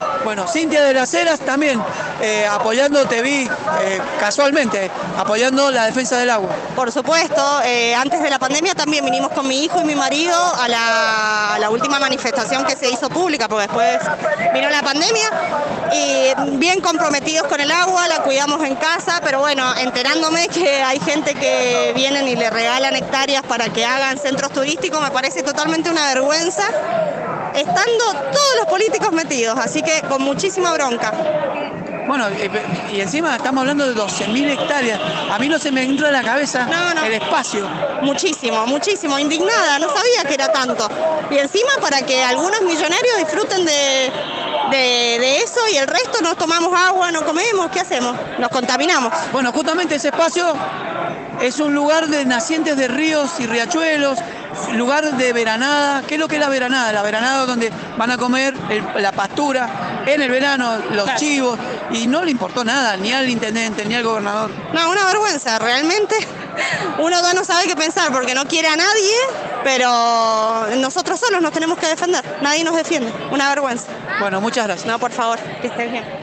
Bueno, Cintia de las Heras también apoyando, te vi casualmente, apoyando la defensa del agua. Por supuesto, antes de la pandemia también vinimos con mi hijo y mi marido a la última manifestación que se hizo pública, porque después vino la pandemia, y bien comprometidos con el agua, la cuidamos en casa, pero bueno, enterándome que hay gente que vienen y le regalan hectáreas para que hagan centros turísticos, me parece totalmente una vergüenza, estando todos los políticos metidos, así que con muchísima bronca. Bueno, y encima estamos hablando de 12.000 hectáreas. A mí no se me entra en la cabeza el espacio. Muchísimo, muchísimo. Indignada, no sabía que era tanto. Y encima para que algunos millonarios disfruten de eso y el resto nos tomamos agua, no comemos, ¿qué hacemos? Nos contaminamos. Bueno, justamente ese espacio es un lugar de nacientes de ríos y riachuelos, lugar de veranada. ¿Qué es lo que es la veranada? La veranada donde van a comer la pastura en el verano, los chivos, y no le importó nada, ni al intendente, ni al gobernador. No, una vergüenza, realmente. Uno ya no sabe qué pensar porque no quiere a nadie, pero nosotros solos nos tenemos que defender. Nadie nos defiende. Una vergüenza. Bueno, muchas gracias. No, por favor, que estés bien.